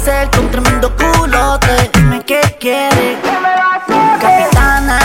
hacer con tremendo culote. Dime qué quieres, capitana,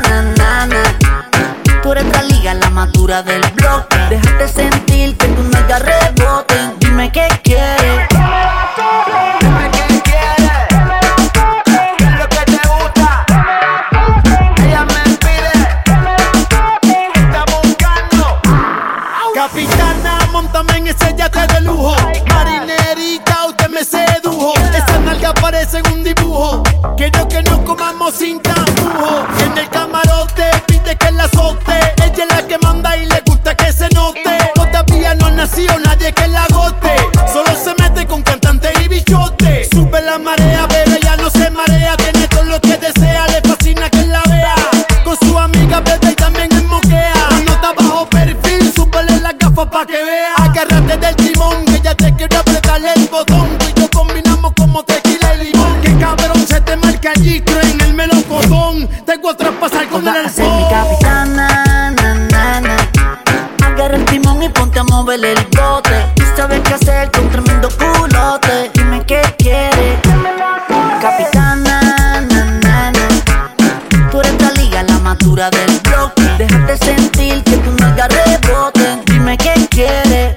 tú eres la liga, la madura del bloque. Déjate sentir que tu nalga rebote. Dime qué quieres. Dime qué quieres, qué es lo que te gusta. Ella me pide, está buscando. Capitana, montame en ese yate de lujo. Marinerita, usted me sedujo. Esas nalgas parecen un dibujo. Quiero que nos comamos sin tapujo. En el camarote pide que la azote. Ella es la que manda y le gusta que se note. Todavía no ha nacido nadie que la agote. Solo se mete con cantante y bichote. Sube la marea, bebé, ya no se marea. Tiene todo lo que desea, le fascina que la vea. Con su amiga bebe y también en moquea. La nota bajo perfil, súbele las gafas pa' que vea. Agárrate del timón, que ya te quiero apretarle el botón. Tú y yo combinamos como tequila y limón. Que cabrón se te marca el gistro en el melocotón. Tengo a traspasar con el Toda a ser mi alcohol. capitana, agarra el timón y ponte a moverle el bote. Tú sabes qué hacer con tremendo culote. Dime qué quieres, capitana, tú eres la liga, la madura del bloque. Déjate sentir que tu nalga rebote. Dime qué quieres.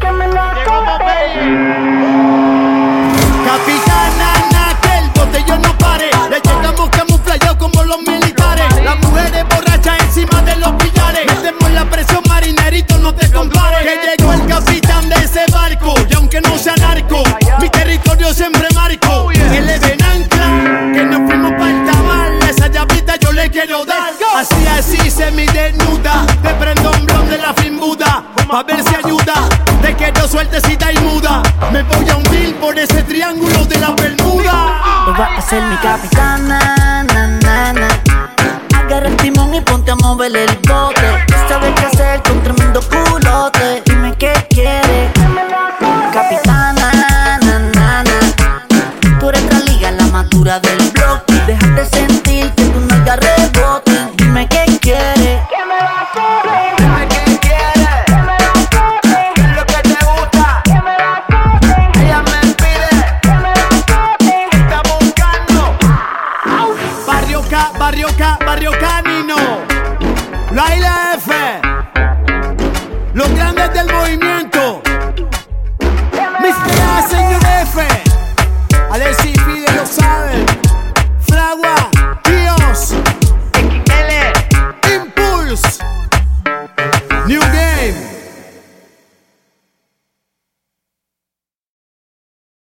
Capitana, que el botellón no pare. Le llegamos camuflados como los militares. Las mujeres borrachas encima de los pilares. Metemos la presión, marinerito, no te compares. Que llegó el capitán de ese barco. Y aunque no sea narco, mi territorio siempre marco. Él es de ancla, que nos fuimos para el cabal. Esa llavita yo le quiero dar. Así semi desnuda. Te prendo un blon de la fimbuda. Pa' ver si ayuda. Te quiero sueltecita y muda. Me voy a hundir por ese triángulo de la Bermuda. Tú vas a ser mi capitana, agarra el timón y ponte a moverle el bote. Tú sabes qué hacer